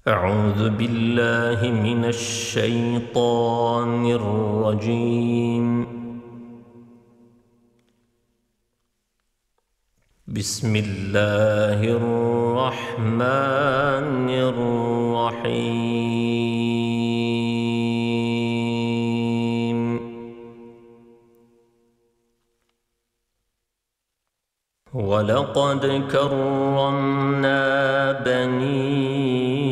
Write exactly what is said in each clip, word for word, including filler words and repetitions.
أعوذ بالله من الشيطان الرجيم. بسم الله الرحمن الرحيم. ولقد كرمنا بني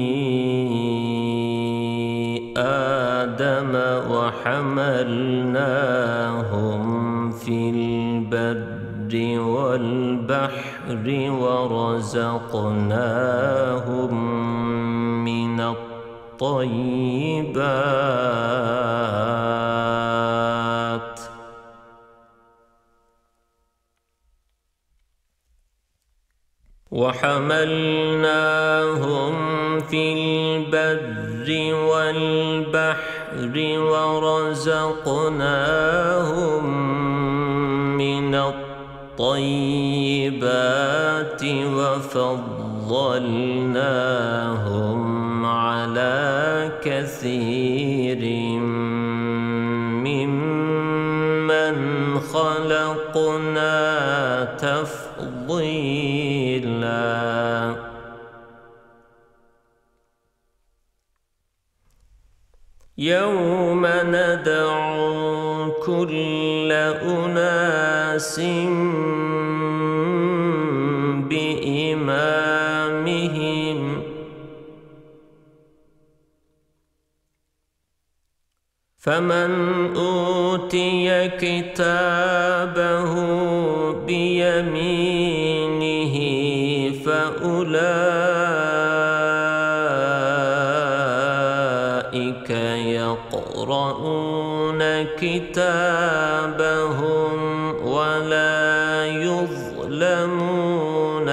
آدم وحملناهم في البر والبحر ورزقناهم من الطيبات وحملناهم في البر والبحر ورزقناهم من الطيبات وفضلناهم على كثير ممن خلقنا تفضيلا. يوم ندعو كل أناس بإمامهم فمن أوتي كتابه بيمينه فأولئك يقرؤون كتابهم ولا يظلمون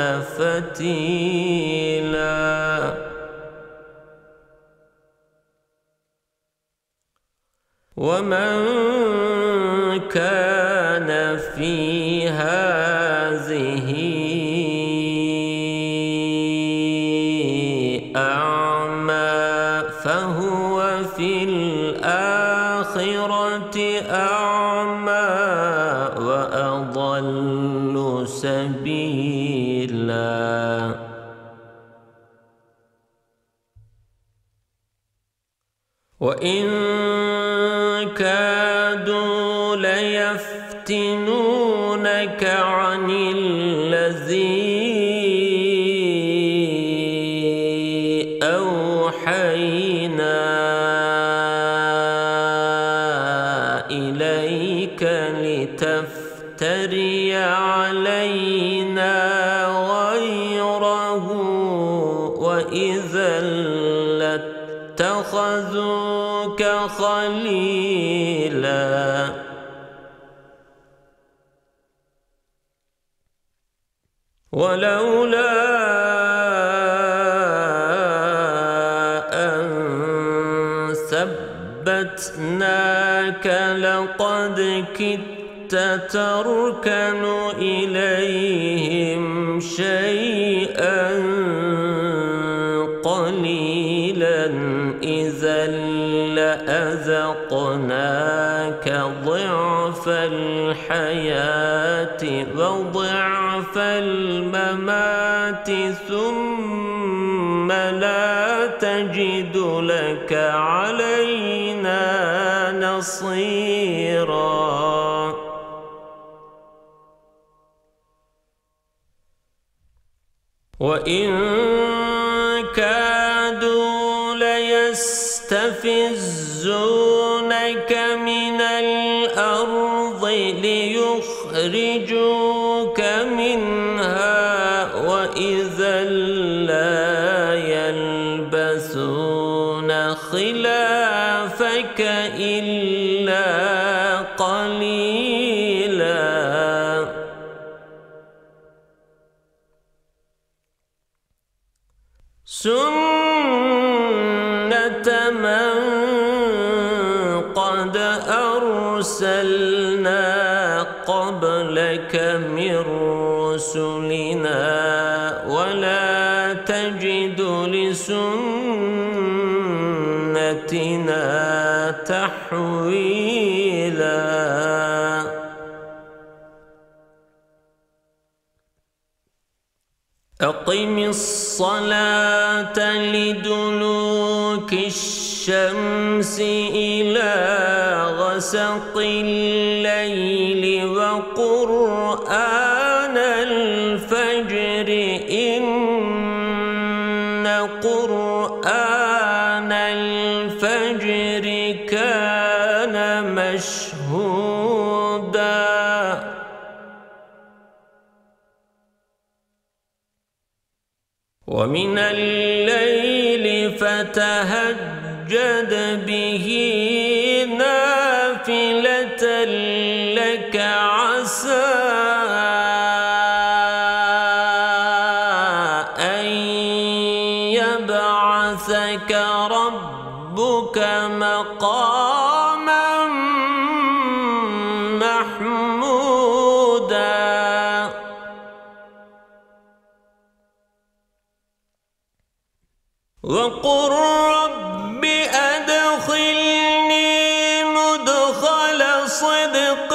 فتيلا. ومن كان في هذه أعمى فهو في الآخرة أعمى وأضل سبيلا. وإن كادوا ليفتنونك عن الذي أوحينا إليك لتفتري علينا غيره وإذا لاتخذوك خليلا. ولولا أن ثبتناك لقد كدت تركن إليهم شيئا قليلا إذا لأذقناك ضعف الحياة وضعف الممات ثم لا تجد لك علينا نصيرا. وإن كادوا ليستفزونك من الأرض ليخرجوك منها وإذا لا يلبثون خلافك إلا قليلا. سنة من قد أرسلنا قبلك من رسلنا ولا تجد لسنتنا تحويلا. أقم الصلاة لدلوك الشمس إلى غسق الليل وقرآن الفجر إن قرآن الفجر كان مشهودا. ومن الليل فتهجد به نافلة لك عسى أن يبعثك ربك مقاما محمودا. وقل رب أدخلني مدخل صدق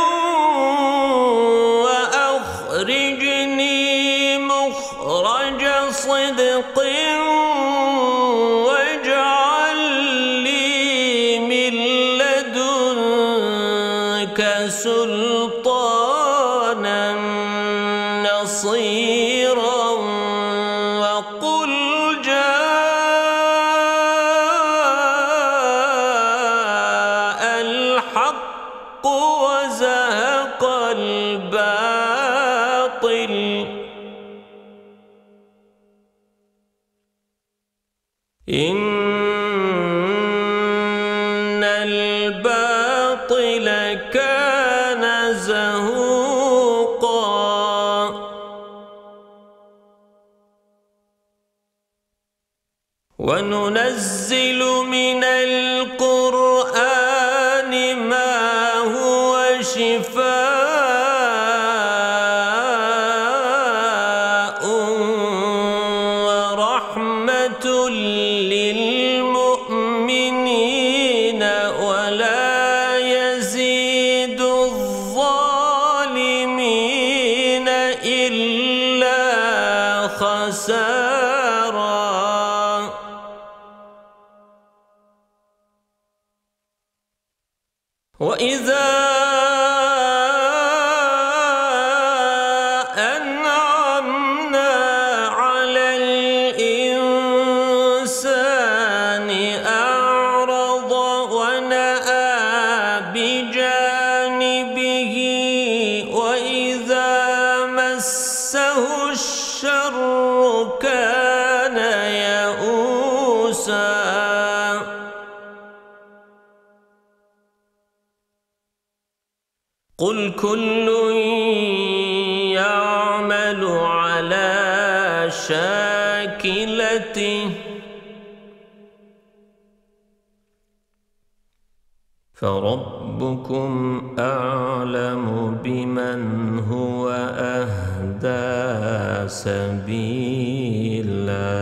وأخرجني مخرج صدق واجعل لي من لدنك سلطانا نصيرا. وقل الحق وزهق الباطل إن الباطل كان زهوقا. وننزل من القرآن ما هو شفاء ورحمة للمؤمنين ولا يزيد الظالمين إلا خسارا. وإذا أنعمنا على الإنسان أعرض ونأى بجانبه وإذا مسه الشر كان يئوسا. قل كل يعمل على شاكلته فربكم أعلم بمن هو أهدى سبيلا.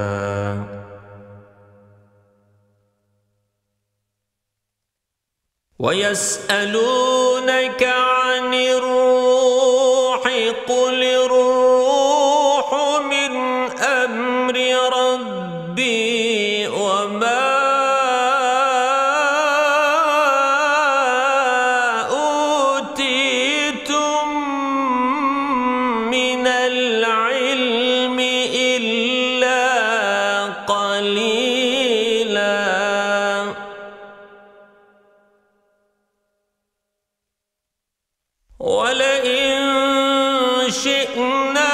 ويسألونك عن الروح قل الروح من أمر ربي وما أوتيتم من العلم إلا قليلا. ولئن شئنا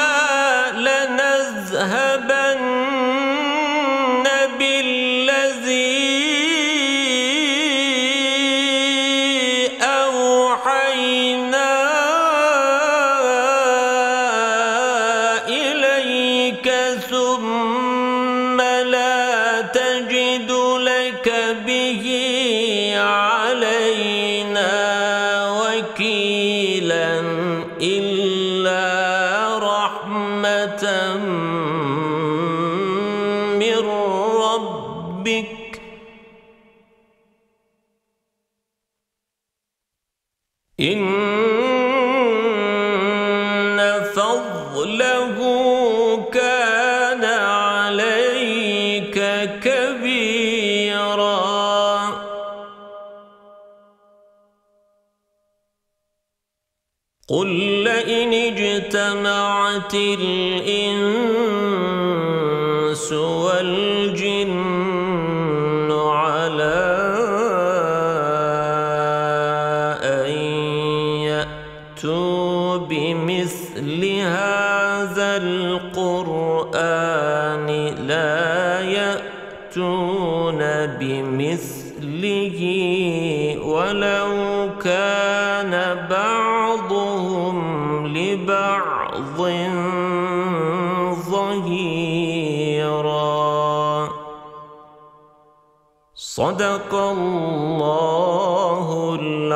لنذهبن بالذي أوحينا إليك ثم لا تجد لك به علينا وكيلا إلا رحمة من ربك كان عليك كبيرا قل لئن اجتمعت الإنس والجن على أن يأتوا بمثل هذا القرآن لا يأتون بمثله ولو كان بعضهم لبعض ظهيرا صدق الله